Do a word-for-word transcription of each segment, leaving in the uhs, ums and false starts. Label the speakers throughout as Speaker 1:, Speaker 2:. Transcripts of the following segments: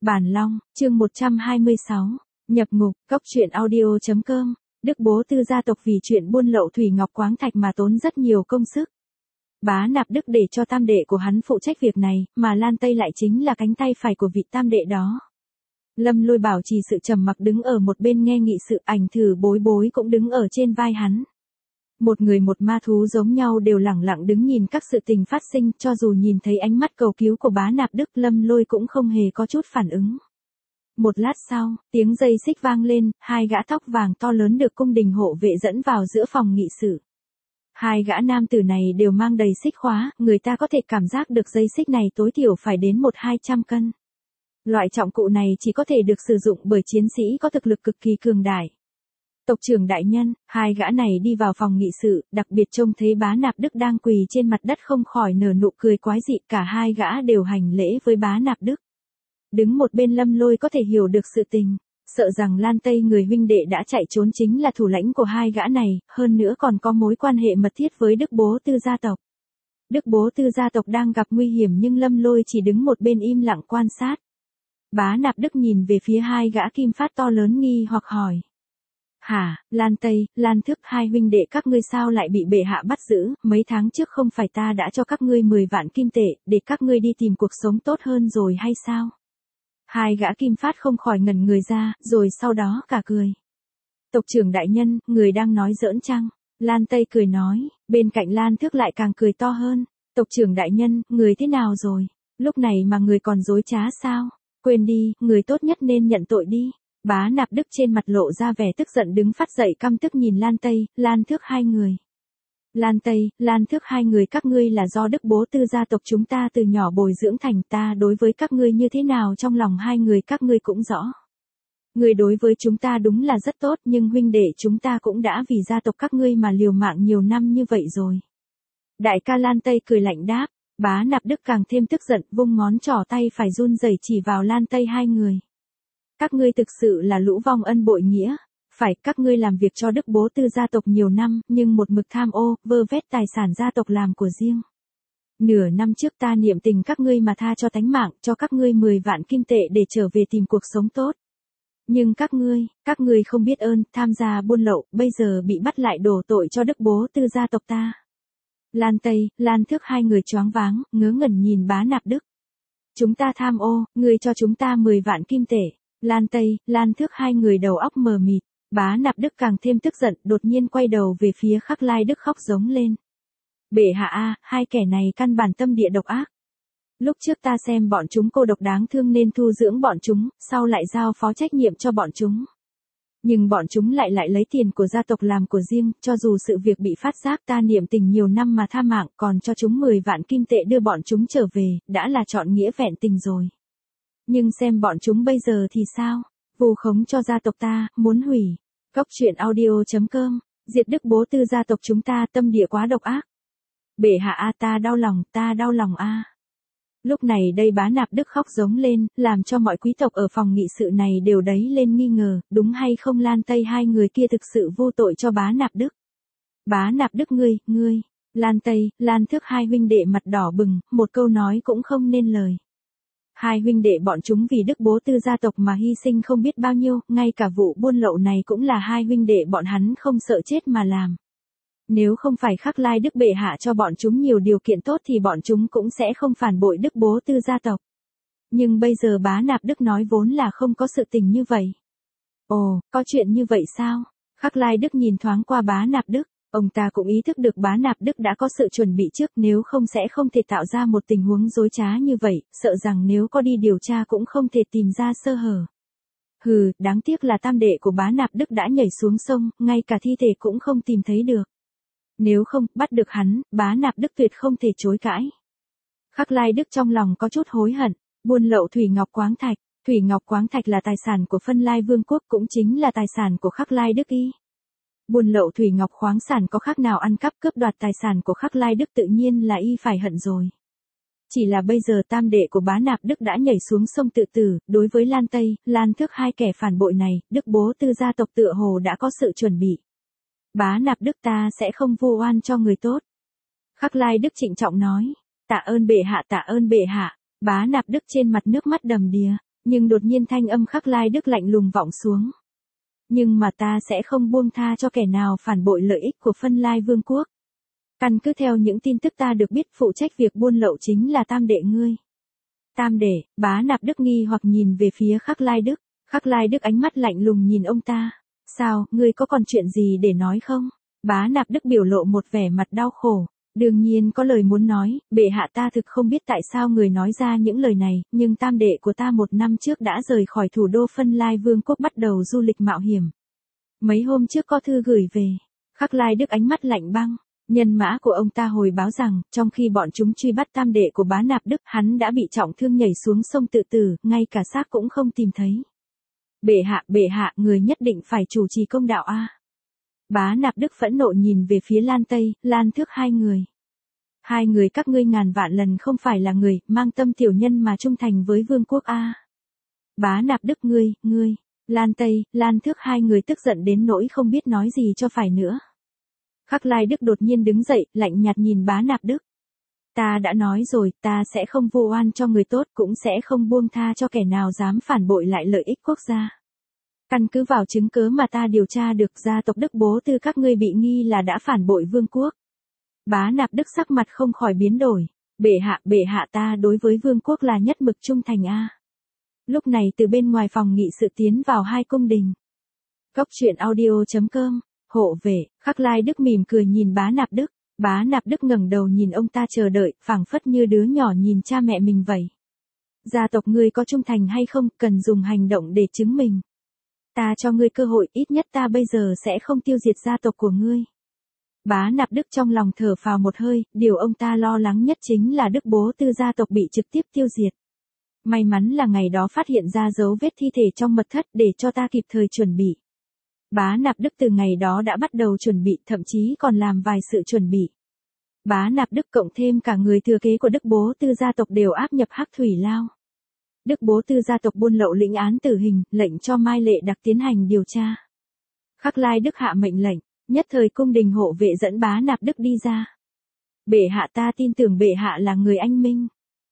Speaker 1: Bản Long, chương một trăm hai mươi sáu, nhập ngục, cốc truyện audio chấm com, Đức Bố Tư gia tộc vì chuyện buôn lậu thủy ngọc khoáng thạch mà tốn rất nhiều công sức. Bá Nạp Đức để cho tam đệ của hắn phụ trách việc này, mà Lan Tây lại chính là cánh tay phải của vị tam đệ đó. Lâm Lôi bảo trì sự trầm mặc đứng ở một bên nghe nghị sự, Ảnh Thử Bối Bối cũng đứng ở trên vai hắn. Một người một ma thú giống nhau đều lẳng lặng đứng nhìn các sự tình phát sinh, cho dù nhìn thấy ánh mắt cầu cứu của Bá Nạp Đức, Lâm Lôi cũng không hề có chút phản ứng. Một lát sau, tiếng dây xích vang lên, hai gã tóc vàng to lớn được cung đình hộ vệ dẫn vào giữa phòng nghị sự. Hai gã nam tử này đều mang đầy xích khóa, người ta có thể cảm giác được dây xích này tối thiểu phải đến một hai trăm cân. Loại trọng cụ này chỉ có thể được sử dụng bởi chiến sĩ có thực lực cực kỳ cường đại. Tộc trưởng đại nhân, hai gã này đi vào phòng nghị sự, đặc biệt trông thấy Bá Nạp Đức đang quỳ trên mặt đất không khỏi nở nụ cười quái dị, cả hai gã đều hành lễ với Bá Nạp Đức. Đứng một bên Lâm Lôi có thể hiểu được sự tình, sợ rằng Lan Tây người huynh đệ đã chạy trốn chính là thủ lãnh của hai gã này, hơn nữa còn có mối quan hệ mật thiết với Đức Bố Tư gia tộc. Đức Bố Tư gia tộc đang gặp nguy hiểm nhưng Lâm Lôi chỉ đứng một bên im lặng quan sát. Bá Nạp Đức nhìn về phía hai gã kim phát to lớn nghi hoặc hỏi. Hả, Lan Tây, Lan Thức, hai huynh đệ các ngươi sao lại bị bệ hạ bắt giữ, mấy tháng trước không phải ta đã cho các ngươi mười vạn kim tệ, để các ngươi đi tìm cuộc sống tốt hơn rồi hay sao? Hai gã kim phát không khỏi ngẩn người ra, rồi sau đó cả cười. Tộc trưởng đại nhân, người đang nói giỡn chăng? Lan Tây cười nói, bên cạnh Lan Thức lại càng cười to hơn. Tộc trưởng đại nhân, người thế nào rồi? Lúc này mà người còn dối trá sao? Quên đi, người tốt nhất nên nhận tội đi. Bá Nạp Đức trên mặt lộ ra vẻ tức giận đứng phát dậy căm tức nhìn Lan Tây, Lan Thước hai người. Lan Tây, Lan Thước hai người các ngươi là do Đức Bố Tư gia tộc chúng ta từ nhỏ bồi dưỡng thành, ta đối với các ngươi như thế nào trong lòng hai người các ngươi cũng rõ. Người đối với chúng ta đúng là rất tốt nhưng huynh đệ chúng ta cũng đã vì gia tộc các ngươi mà liều mạng nhiều năm như vậy rồi. Đại ca Lan Tây cười lạnh đáp, Bá Nạp Đức càng thêm tức giận vung ngón trỏ tay phải run rẩy chỉ vào Lan Tây hai người. Các ngươi thực sự là lũ vong ân bội nghĩa, phải, các ngươi làm việc cho Đức Bố Tư gia tộc nhiều năm, nhưng một mực tham ô, vơ vét tài sản gia tộc làm của riêng. Nửa năm trước ta niệm tình các ngươi mà tha cho tánh mạng, cho các ngươi mười vạn kim tệ để trở về tìm cuộc sống tốt. Nhưng các ngươi, các ngươi không biết ơn, tham gia buôn lậu, bây giờ bị bắt lại đổ tội cho Đức Bố Tư gia tộc ta. Lan Tây, Lan Thước hai người choáng váng, ngớ ngẩn nhìn Bá Nạp Đức. Chúng ta tham ô, ngươi cho chúng ta mười vạn kim tệ. Lan Tây, Lan Thước hai người đầu óc mờ mịt, Bá Nạp Đức càng thêm tức giận, đột nhiên quay đầu về phía Khắc Lai Đức khóc giống lên. Bệ hạ a, hai kẻ này căn bản tâm địa độc ác. Lúc trước ta xem bọn chúng cô độc đáng thương nên thu dưỡng bọn chúng, sau lại giao phó trách nhiệm cho bọn chúng. Nhưng bọn chúng lại lại lấy tiền của gia tộc làm của riêng, cho dù sự việc bị phát giác ta niệm tình nhiều năm mà tha mạng, còn cho chúng mười vạn kim tệ đưa bọn chúng trở về, đã là chọn nghĩa vẹn tình rồi. Nhưng xem bọn chúng bây giờ thì sao? Vù khống cho gia tộc ta, muốn hủy. Cốc truyện audio chấm com, diệt Đức Bố Tư gia tộc chúng ta tâm địa quá độc ác. Bệ hạ a, ta đau lòng, ta đau lòng a. Lúc này đây Bá Nạp Đức khóc giống lên, làm cho mọi quý tộc ở phòng nghị sự này đều đấy lên nghi ngờ, đúng hay không Lan Tây hai người kia thực sự vô tội cho Bá Nạp Đức. Bá Nạp Đức ngươi, ngươi, Lan Tây, Lan Thước hai huynh đệ mặt đỏ bừng, một câu nói cũng không nên lời. Hai huynh đệ bọn chúng vì Đức Bố Tư gia tộc mà hy sinh không biết bao nhiêu, ngay cả vụ buôn lậu này cũng là hai huynh đệ bọn hắn không sợ chết mà làm. Nếu không phải Khắc Lai Đức bệ hạ cho bọn chúng nhiều điều kiện tốt thì bọn chúng cũng sẽ không phản bội Đức Bố Tư gia tộc. Nhưng bây giờ Bá Nạp Đức nói vốn là không có sự tình như vậy. Ồ, có chuyện như vậy sao? Khắc Lai Đức nhìn thoáng qua Bá Nạp Đức. Ông ta cũng ý thức được Bá Nạp Đức đã có sự chuẩn bị trước, nếu không sẽ không thể tạo ra một tình huống dối trá như vậy, sợ rằng nếu có đi điều tra cũng không thể tìm ra sơ hở. Hừ, đáng tiếc là tam đệ của Bá Nạp Đức đã nhảy xuống sông, ngay cả thi thể cũng không tìm thấy được. Nếu không, bắt được hắn, Bá Nạp Đức tuyệt không thể chối cãi. Khắc Lai Đức trong lòng có chút hối hận, buôn lậu thủy ngọc khoáng thạch, thủy ngọc khoáng thạch là tài sản của Phân Lai Vương quốc cũng chính là tài sản của Khắc Lai Đức y. Buôn lậu thủy ngọc khoáng sản có khác nào ăn cắp cướp đoạt tài sản của Khắc Lai Đức, tự nhiên là y phải hận rồi. Chỉ là bây giờ tam đệ của Bá Nạp Đức đã nhảy xuống sông tự tử, đối với Lan Tây, Lan Thước hai kẻ phản bội này, Đức Bố Tư gia tộc tựa hồ đã có sự chuẩn bị. Bá Nạp Đức ta sẽ không vu oan cho người tốt. Khắc Lai Đức trịnh trọng nói, tạ ơn bệ hạ, tạ ơn bệ hạ. Bá Nạp Đức trên mặt nước mắt đầm đìa, Nhưng đột nhiên thanh âm Khắc Lai Đức lạnh lùng vọng xuống. Nhưng mà ta sẽ không buông tha cho kẻ nào phản bội lợi ích của Phân Lai Vương quốc. Căn cứ theo những tin tức ta được biết phụ trách việc buôn lậu chính là tam đệ ngươi. Tam đệ, Bá Nạp Đức nghi hoặc nhìn về phía Khắc Lai Đức. Khắc Lai Đức ánh mắt lạnh lùng nhìn ông ta. Sao, ngươi có còn chuyện gì để nói không? Bá Nạp Đức biểu lộ một vẻ mặt đau khổ. Đương nhiên có lời muốn nói, bệ hạ ta thực không biết tại sao người nói ra những lời này, nhưng tam đệ của ta một năm trước đã rời khỏi thủ đô Phân Lai Vương quốc bắt đầu du lịch mạo hiểm. Mấy hôm trước có thư gửi về. Khắc Lai Đức ánh mắt lạnh băng. Nhân mã của ông ta hồi báo rằng, trong khi bọn chúng truy bắt tam đệ của Bá Nạp Đức, hắn đã bị trọng thương nhảy xuống sông tự tử, ngay cả xác cũng không tìm thấy. Bệ hạ, bệ hạ, người nhất định phải chủ trì công đạo a. Bá Nạp Đức phẫn nộ nhìn về phía Lan Tây, Lan Thước hai người. Hai người các ngươi ngàn vạn lần không phải là người, mang tâm tiểu nhân mà trung thành với vương quốc a. Bá Nạp Đức ngươi, ngươi, Lan Tây, Lan Thước hai người tức giận đến nỗi không biết nói gì cho phải nữa. Khắc Lai Đức đột nhiên đứng dậy, lạnh nhạt nhìn Bá Nạp Đức. Ta đã nói rồi, ta sẽ không vu oan cho người tốt, cũng sẽ không buông tha cho kẻ nào dám phản bội lại lợi ích quốc gia. Căn cứ vào chứng cứ mà ta điều tra được, gia tộc Đức bố tư các ngươi bị nghi là đã phản bội vương quốc. Bá Nạp Đức sắc mặt không khỏi biến đổi. Bệ hạ, bệ hạ ta đối với vương quốc là nhất mực trung thành a. Lúc này từ bên ngoài phòng nghị sự tiến vào hai cung đình. Cốc truyện audio chấm com, hộ vệ, Khắc Lai Đức mỉm cười nhìn Bá Nạp Đức. Bá Nạp Đức ngẩng đầu nhìn ông ta chờ đợi, phảng phất như đứa nhỏ nhìn cha mẹ mình vậy. Gia tộc ngươi có trung thành hay không, cần dùng hành động để chứng minh. Ta cho ngươi cơ hội, ít nhất ta bây giờ sẽ không tiêu diệt gia tộc của ngươi. Bá Nạp Đức trong lòng thở phào một hơi, điều ông ta lo lắng nhất chính là Đức bố tư gia tộc bị trực tiếp tiêu diệt. May mắn là ngày đó phát hiện ra dấu vết thi thể trong mật thất để cho ta kịp thời chuẩn bị. Bá Nạp Đức từ ngày đó đã bắt đầu chuẩn bị, thậm chí còn làm vài sự chuẩn bị. Bá Nạp Đức cộng thêm cả người thừa kế của Đức bố tư gia tộc đều áp nhập Hắc Thủy Lao. Đức bố tư gia tộc buôn lậu lĩnh án tử hình, lệnh cho Mai Lệ Đặc tiến hành điều tra. Khắc Lai Đức hạ mệnh lệnh, nhất thời cung đình hộ vệ dẫn Bá Nạp Đức đi ra. Bệ hạ ta tin tưởng bệ hạ là người anh minh.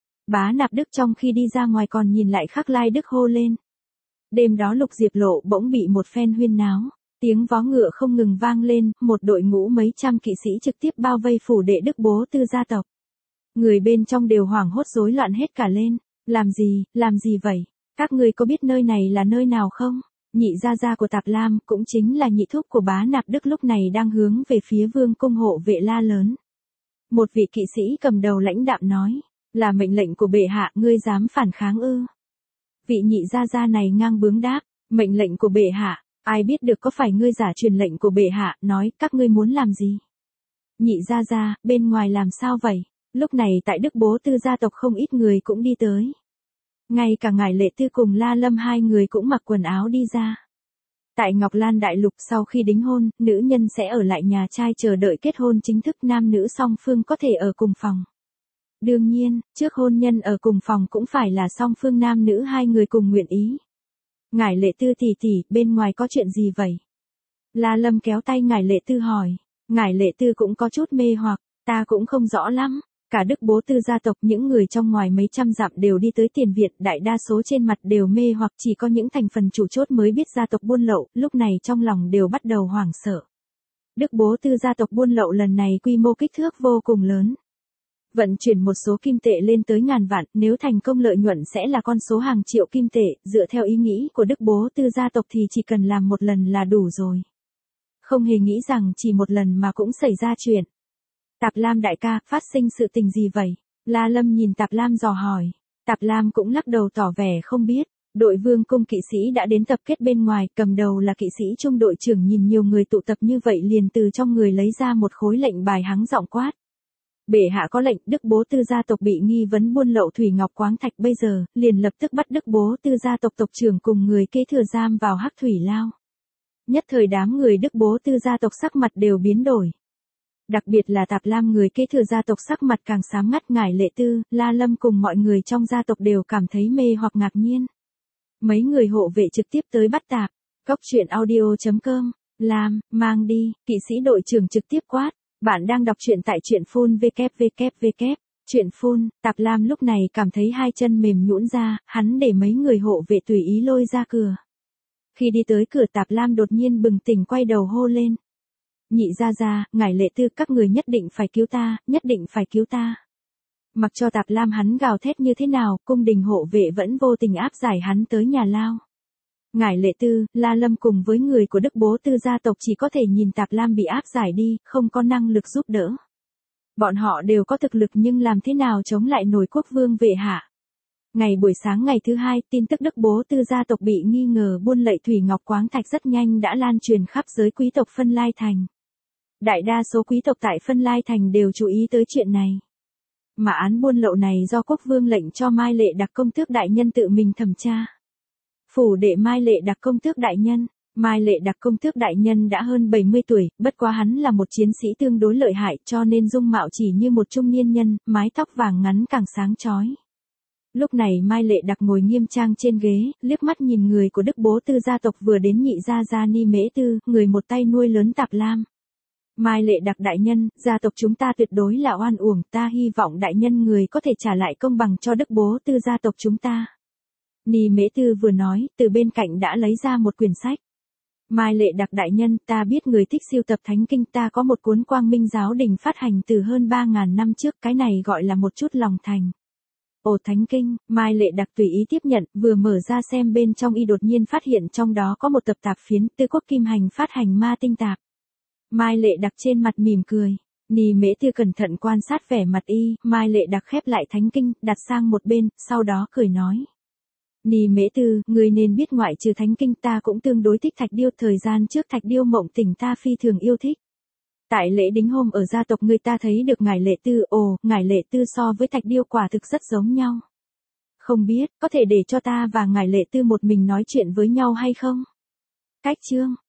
Speaker 1: Bá Nạp Đức trong khi đi ra ngoài còn nhìn lại Khắc Lai Đức hô lên. Đêm đó Lục Diệp Lộ bỗng bị một phen huyên náo, tiếng vó ngựa không ngừng vang lên, một đội ngũ mấy trăm kỵ sĩ trực tiếp bao vây phủ đệ Đức bố tư gia tộc. Người bên trong đều hoảng hốt rối loạn hết cả lên. Làm gì, làm gì vậy? Các người có biết nơi này là nơi nào không? Nhị gia gia của Tạp Lam, cũng chính là nhị thúc của Bá Nạp Đức lúc này đang hướng về phía vương cung hộ vệ la lớn. Một vị kỵ sĩ cầm đầu lãnh đạm nói, là mệnh lệnh của bệ hạ, ngươi dám phản kháng ư? Vị nhị gia gia này ngang bướng đáp, mệnh lệnh của bệ hạ, ai biết được có phải ngươi giả truyền lệnh của bệ hạ, nói, các ngươi muốn làm gì? Nhị gia gia, bên ngoài làm sao vậy? Lúc này tại Đức bố tư gia tộc không ít người cũng đi tới. Ngay cả ngài Lệ Tư cùng La Lâm hai người cũng mặc quần áo đi ra. Tại Ngọc Lan Đại Lục sau khi đính hôn, nữ nhân sẽ ở lại nhà trai chờ đợi kết hôn chính thức, nam nữ song phương có thể ở cùng phòng. Đương nhiên, trước hôn nhân ở cùng phòng cũng phải là song phương nam nữ hai người cùng nguyện ý. Ngài Lệ Tư tỷ tỷ, bên ngoài có chuyện gì vậy? La Lâm kéo tay ngài Lệ Tư hỏi. Ngài Lệ Tư cũng có chút mê hoặc, ta cũng không rõ lắm. Cả Đức bố tư gia tộc, những người trong ngoài mấy trăm dặm đều đi tới tiền viện, đại đa số trên mặt đều mê hoặc, chỉ có những thành phần chủ chốt mới biết gia tộc buôn lậu, lúc này trong lòng đều bắt đầu hoảng sợ. Đức bố tư gia tộc buôn lậu lần này quy mô kích thước vô cùng lớn. Vận chuyển một số kim tệ lên tới ngàn vạn, nếu thành công lợi nhuận sẽ là con số hàng triệu kim tệ, dựa theo ý nghĩ của Đức bố tư gia tộc thì chỉ cần làm một lần là đủ rồi. Không hề nghĩ rằng chỉ một lần mà cũng xảy ra chuyện. Tạp Lam đại ca, phát sinh sự tình gì vậy? La Lâm nhìn Tạp Lam dò hỏi. Tạp Lam cũng lắc đầu tỏ vẻ không biết. Đội vương cung kỵ sĩ đã đến tập kết bên ngoài, cầm đầu là kỵ sĩ trung đội trưởng nhìn nhiều người tụ tập như vậy liền từ trong người lấy ra một khối lệnh bài hắng giọng quát. Bệ hạ có lệnh, Đức bố tư gia tộc bị nghi vấn buôn lậu thủy ngọc khoáng thạch, bây giờ, liền lập tức bắt Đức bố tư gia tộc tộc trưởng cùng người kế thừa giam vào Hắc Thủy Lao. Nhất thời đám người Đức bố tư gia tộc sắc mặt đều biến đổi. Đặc biệt là Tạp Lam người kế thừa gia tộc sắc mặt càng xám ngắt, ngải Lệ Tư, La Lâm cùng mọi người trong gia tộc đều cảm thấy mê hoặc ngạc nhiên. Mấy người hộ vệ trực tiếp tới bắt Tạp. Cốc truyện audio chấm com, Lam, mang đi, kỵ sĩ đội trưởng trực tiếp quát. Bạn đang đọc truyện tại truyện full w w w Chuyện phun, Tạp Lam lúc này cảm thấy hai chân mềm nhũn ra, hắn để mấy người hộ vệ tùy ý lôi ra cửa. Khi đi tới cửa Tạp Lam đột nhiên bừng tỉnh quay đầu hô lên. Nhị gia gia, ngài Lệ Tư, các người nhất định phải cứu ta, nhất định phải cứu ta. Mặc cho Tạp Lam hắn gào thét như thế nào, cung đình hộ vệ vẫn vô tình áp giải hắn tới nhà lao. Ngài Lệ Tư, La Lâm cùng với người của Đức Bố Tư gia tộc chỉ có thể nhìn Tạp Lam bị áp giải đi, không có năng lực giúp đỡ. Bọn họ đều có thực lực nhưng làm thế nào chống lại nổi quốc vương vệ hạ. Ngày buổi sáng ngày thứ hai, tin tức Đức Bố Tư gia tộc bị nghi ngờ buôn lậu thủy ngọc khoáng thạch rất nhanh đã lan truyền khắp giới quý tộc Phân Lai Thành. Đại đa số quý tộc tại Phân Lai Thành đều chú ý tới chuyện này. Mà án buôn lậu này do quốc vương lệnh cho Mai Lệ Đặc công tước đại nhân tự mình thẩm tra. Phủ đệ Mai Lệ Đặc công tước đại nhân. Mai Lệ Đặc công tước đại nhân đã hơn bảy mươi tuổi, bất quá hắn là một chiến sĩ tương đối lợi hại cho nên dung mạo chỉ như một trung niên nhân, mái tóc vàng ngắn càng sáng chói. Lúc này Mai Lệ Đặc ngồi nghiêm trang trên ghế, liếc mắt nhìn người của Đức Bố Tư gia tộc vừa đến nhị gia gia Ni Mễ Tư, người một tay nuôi lớn Tạp Lam. Mai Lệ Đặc đại nhân, gia tộc chúng ta tuyệt đối là oan uổng, ta hy vọng đại nhân người có thể trả lại công bằng cho Đức Bố Tư gia tộc chúng ta. Ni Mễ Tư vừa nói, từ bên cạnh đã lấy ra một quyển sách. Mai Lệ Đặc đại nhân, ta biết người thích siêu tập thánh kinh, ta có một cuốn Quang Minh giáo đình phát hành từ hơn ba ngàn năm trước, cái này gọi là một chút lòng thành. Ồ thánh kinh, Mai Lệ Đặc tùy ý tiếp nhận, vừa mở ra xem bên trong y đột nhiên phát hiện trong đó có một tập tạp phiến, Tư Quốc Kim Hành phát hành ma tinh tạp. Mai Lệ Đặc trên mặt mỉm cười. Ni Mễ Tư cẩn thận quan sát vẻ mặt y, Mai Lệ Đặc khép lại thánh kinh, đặt sang một bên, sau đó cười nói. Ni Mễ Tư, người nên biết ngoại trừ thánh kinh ta cũng tương đối thích thạch điêu, thời gian trước thạch điêu mộng tỉnh ta phi thường yêu thích. Tại lễ đính hôn ở gia tộc người ta thấy được ngài Lệ Tư, ồ, ngài Lệ Tư so với thạch điêu quả thực rất giống nhau. Không biết, có thể để cho ta và ngài Lệ Tư một mình nói chuyện với nhau hay không? Cách chương.